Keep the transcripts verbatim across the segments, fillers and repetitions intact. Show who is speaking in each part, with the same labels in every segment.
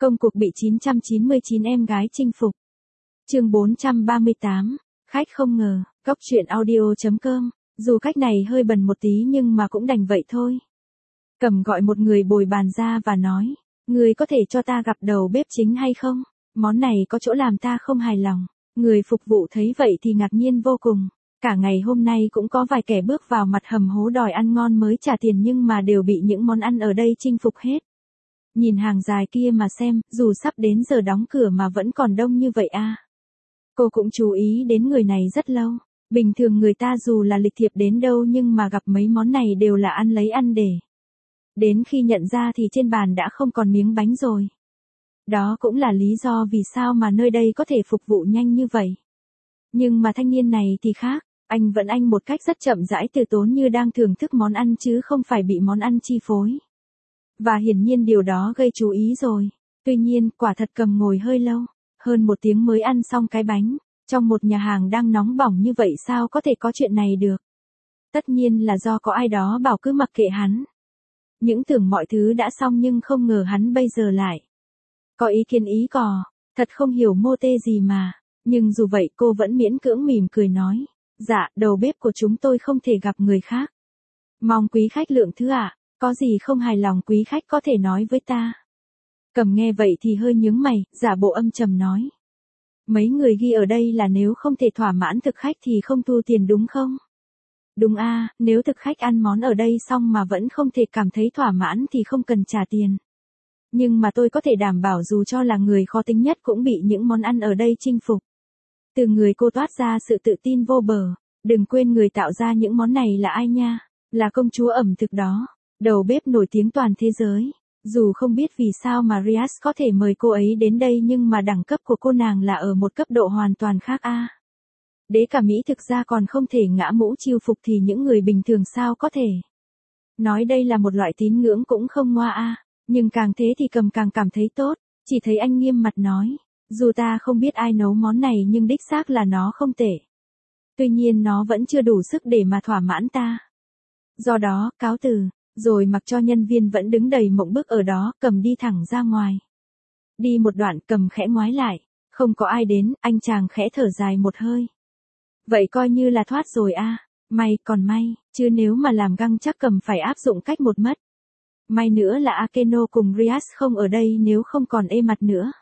Speaker 1: Công cuộc bị chín trăm chín mươi chín em gái chinh phục. Chương bốn trăm ba mươi tám, khách không ngờ, góc truyện audio chấm com, dù cách này hơi bần một tí nhưng mà cũng đành vậy thôi. Cầm gọi một người bồi bàn ra và nói, người có thể cho ta gặp đầu bếp chính hay không? Món này có chỗ làm ta không hài lòng. Người phục vụ thấy vậy thì ngạc nhiên vô cùng. Cả ngày hôm nay cũng có vài kẻ bước vào mặt hầm hố đòi ăn ngon mới trả tiền nhưng mà đều bị những món ăn ở đây chinh phục hết. Nhìn hàng dài kia mà xem, dù sắp đến giờ đóng cửa mà vẫn còn đông như vậy à. Cô cũng chú ý đến người này rất lâu. Bình thường người ta dù là lịch thiệp đến đâu nhưng mà gặp mấy món này đều là ăn lấy ăn để. Đến khi nhận ra thì trên bàn đã không còn miếng bánh rồi. Đó cũng là lý do vì sao mà nơi đây có thể phục vụ nhanh như vậy. Nhưng mà thanh niên này thì khác, anh vẫn anh một cách rất chậm rãi từ tốn như đang thưởng thức món ăn chứ không phải bị món ăn chi phối. Và hiển nhiên điều đó gây chú ý rồi. Tuy nhiên, quả thật Cầm ngồi hơi lâu, hơn một tiếng mới ăn xong cái bánh. Trong một nhà hàng đang nóng bỏng như vậy sao có thể có chuyện này được? Tất nhiên là do có ai đó bảo cứ mặc kệ hắn. Những tưởng mọi thứ đã xong nhưng không ngờ hắn bây giờ lại có ý kiến ý cò, thật không hiểu mô tê gì mà. Nhưng dù vậy cô vẫn miễn cưỡng mỉm cười nói, dạ, đầu bếp của chúng tôi không thể gặp người khác. Mong quý khách lượng thứ ạ, có gì không hài lòng quý khách có thể nói với ta. Cầm nghe vậy thì hơi nhướng mày, giả bộ âm trầm nói. Mấy người ghi ở đây là nếu không thể thỏa mãn thực khách thì không thu tiền đúng không? Đúng a, nếu thực khách ăn món ở đây xong mà vẫn không thể cảm thấy thỏa mãn thì không cần trả tiền. Nhưng mà tôi có thể đảm bảo dù cho là người khó tính nhất cũng bị những món ăn ở đây chinh phục. Từ người cô toát ra sự tự tin vô bờ, đừng quên người tạo ra những món này là ai nha, là công chúa ẩm thực đó, đầu bếp nổi tiếng toàn thế giới. Dù không biết vì sao mà Rias có thể mời cô ấy đến đây nhưng mà đẳng cấp của cô nàng là ở một cấp độ hoàn toàn khác a. Đế cả Mỹ thực ra còn không thể ngã mũ chiêu phục thì những người bình thường sao có thể. Nói đây là một loại tín ngưỡng cũng không ngoa a, nhưng càng thế thì Cầm càng cảm thấy tốt, chỉ thấy anh nghiêm mặt nói, dù ta không biết ai nấu món này nhưng đích xác là nó không tệ. Tuy nhiên nó vẫn chưa đủ sức để mà thỏa mãn ta. Do đó, cáo từ. Rồi mặc cho nhân viên vẫn đứng đầy mộng bức ở đó, Cầm đi thẳng ra ngoài. Đi một đoạn Cầm khẽ ngoái lại, không có ai đến, anh chàng khẽ thở dài một hơi. Vậy coi như là thoát rồi a, may còn may, chứ nếu mà làm găng chắc Cầm phải áp dụng cách một mất. May nữa là Akeno cùng Rias không ở đây nếu không còn ê mặt nữa.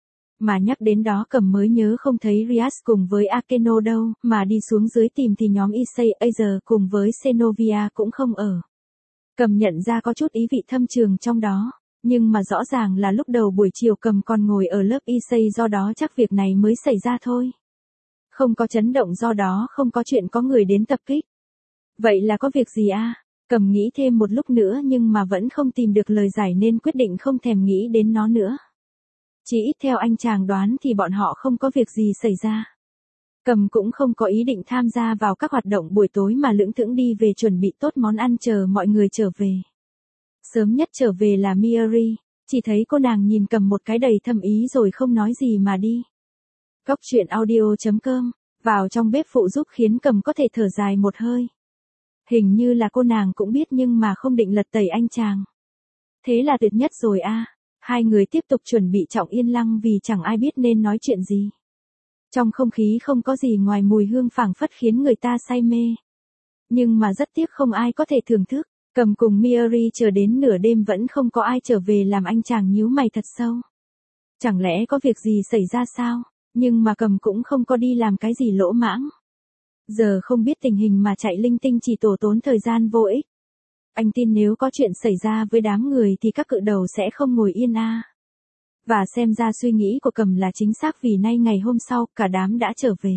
Speaker 1: Mà nhắc đến đó Cầm mới nhớ không thấy Rias cùng với Akeno đâu, mà đi xuống dưới tìm thì nhóm Issei Azer cùng với Xenovia cũng không ở. Cầm nhận ra có chút ý vị thâm trường trong đó, nhưng mà rõ ràng là lúc đầu buổi chiều Cầm còn ngồi ở lớp Issei do đó chắc việc này mới xảy ra thôi. Không có chấn động do đó không có chuyện có người đến tập kích. Vậy là có việc gì a? Cầm nghĩ thêm một lúc nữa nhưng mà vẫn không tìm được lời giải nên quyết định không thèm nghĩ đến nó nữa. Chỉ ít theo anh chàng đoán thì bọn họ không có việc gì xảy ra. Cầm cũng không có ý định tham gia vào các hoạt động buổi tối mà lững thững đi về chuẩn bị tốt món ăn chờ mọi người trở về. Sớm nhất trở về là Miori, chỉ thấy cô nàng nhìn Cầm một cái đầy thâm ý rồi không nói gì mà đi. Góc truyện audio chấm com, vào trong bếp phụ giúp khiến Cầm có thể thở dài một hơi. Hình như là cô nàng cũng biết nhưng mà không định lật tẩy anh chàng. Thế là tuyệt nhất rồi a. Hai người tiếp tục chuẩn bị trọng yên lăng vì chẳng ai biết nên nói chuyện gì. Trong không khí không có gì ngoài mùi hương phảng phất khiến người ta say mê. Nhưng mà rất tiếc không ai có thể thưởng thức, Cầm cùng Miori chờ đến nửa đêm vẫn không có ai trở về làm anh chàng nhíu mày thật sâu. Chẳng lẽ có việc gì xảy ra sao? Nhưng mà Cầm cũng không có đi làm cái gì lỗ mãng. Giờ không biết tình hình mà chạy linh tinh chỉ tổ tốn thời gian vô ích. Anh tin nếu có chuyện xảy ra với đám người thì các cự đầu sẽ không ngồi yên a. Và xem ra suy nghĩ của Cầm là chính xác vì nay ngày hôm sau cả đám đã trở về.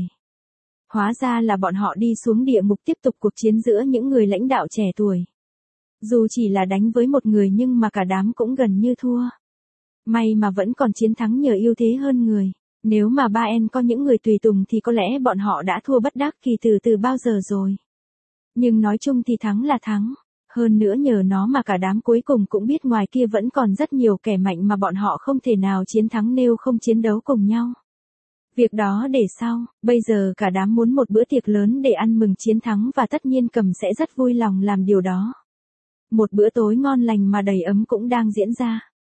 Speaker 1: Hóa ra là bọn họ đi xuống địa ngục tiếp tục cuộc chiến giữa những người lãnh đạo trẻ tuổi. Dù chỉ là đánh với một người nhưng mà cả đám cũng gần như thua. May mà vẫn còn chiến thắng nhờ ưu thế hơn người. Nếu mà ba en có những người tùy tùng thì có lẽ bọn họ đã thua bất đắc kỳ từ từ bao giờ rồi. Nhưng nói chung thì thắng là thắng. Hơn nữa nhờ nó mà cả đám cuối cùng cũng biết ngoài kia vẫn còn rất nhiều kẻ mạnh mà bọn họ không thể nào chiến thắng nếu không chiến đấu cùng nhau. Việc đó để sau, bây giờ cả đám muốn một bữa tiệc lớn để ăn mừng chiến thắng và tất nhiên Cầm sẽ rất vui lòng làm điều đó. Một bữa tối ngon lành mà đầy ấm cũng đang diễn ra.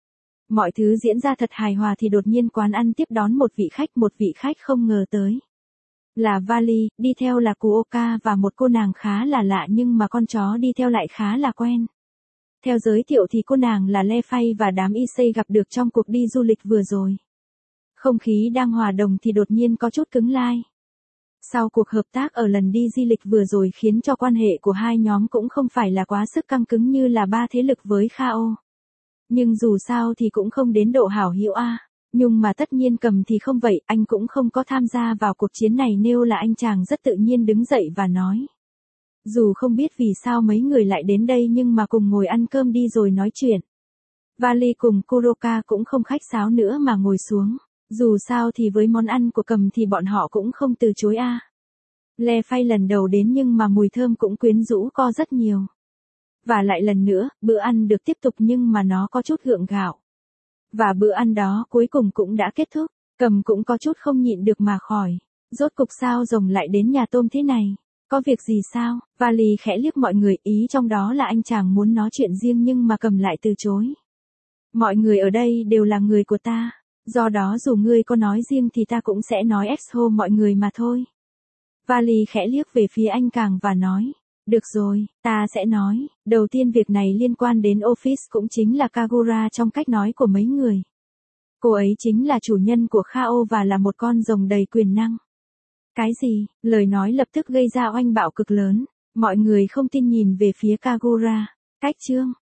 Speaker 1: Mọi thứ diễn ra thật hài hòa thì đột nhiên quán ăn tiếp đón một vị khách, một vị khách không ngờ tới. Là Vali, đi theo là Kuoka và một cô nàng khá là lạ nhưng mà con chó đi theo lại khá là quen. Theo giới thiệu thì cô nàng là Le Fay và đám Issei gặp được trong cuộc đi du lịch vừa rồi. Không khí đang hòa đồng thì đột nhiên có chút cứng lai. Sau cuộc hợp tác ở lần đi di lịch vừa rồi khiến cho quan hệ của hai nhóm cũng không phải là quá sức căng cứng như là ba thế lực với Khao. Nhưng dù sao thì cũng không đến độ hảo hữu a. Nhưng mà tất nhiên Cầm thì không vậy, anh cũng không có tham gia vào cuộc chiến này nêu là anh chàng rất tự nhiên đứng dậy và nói. Dù không biết vì sao mấy người lại đến đây nhưng mà cùng ngồi ăn cơm đi rồi nói chuyện. Vali cùng Kuroka cũng không khách sáo nữa mà ngồi xuống. Dù sao thì với món ăn của Cầm thì bọn họ cũng không từ chối a. Le Fay lần đầu đến nhưng mà mùi thơm cũng quyến rũ co rất nhiều. Và lại lần nữa, bữa ăn được tiếp tục nhưng mà nó có chút gượng gạo. Và bữa ăn đó cuối cùng cũng đã kết thúc, Cầm cũng có chút không nhịn được mà khỏi. Rốt cục sao rồng lại đến nhà tôm thế này? Có việc gì sao? Vali khẽ liếc mọi người, ý trong đó là anh chàng muốn nói chuyện riêng nhưng mà Cầm lại từ chối. Mọi người ở đây đều là người của ta. Do đó dù ngươi có nói riêng thì ta cũng sẽ nói exho mọi người mà thôi. Vali khẽ liếc về phía anh càng và nói. Được rồi, ta sẽ nói. Đầu tiên việc này liên quan đến office cũng chính là Kagura trong cách nói của mấy người. Cô ấy chính là chủ nhân của Khao và là một con rồng đầy quyền năng. Cái gì? Lời nói lập tức gây ra oanh bạo cực lớn. Mọi người không tin nhìn về phía Kagura. Cách chương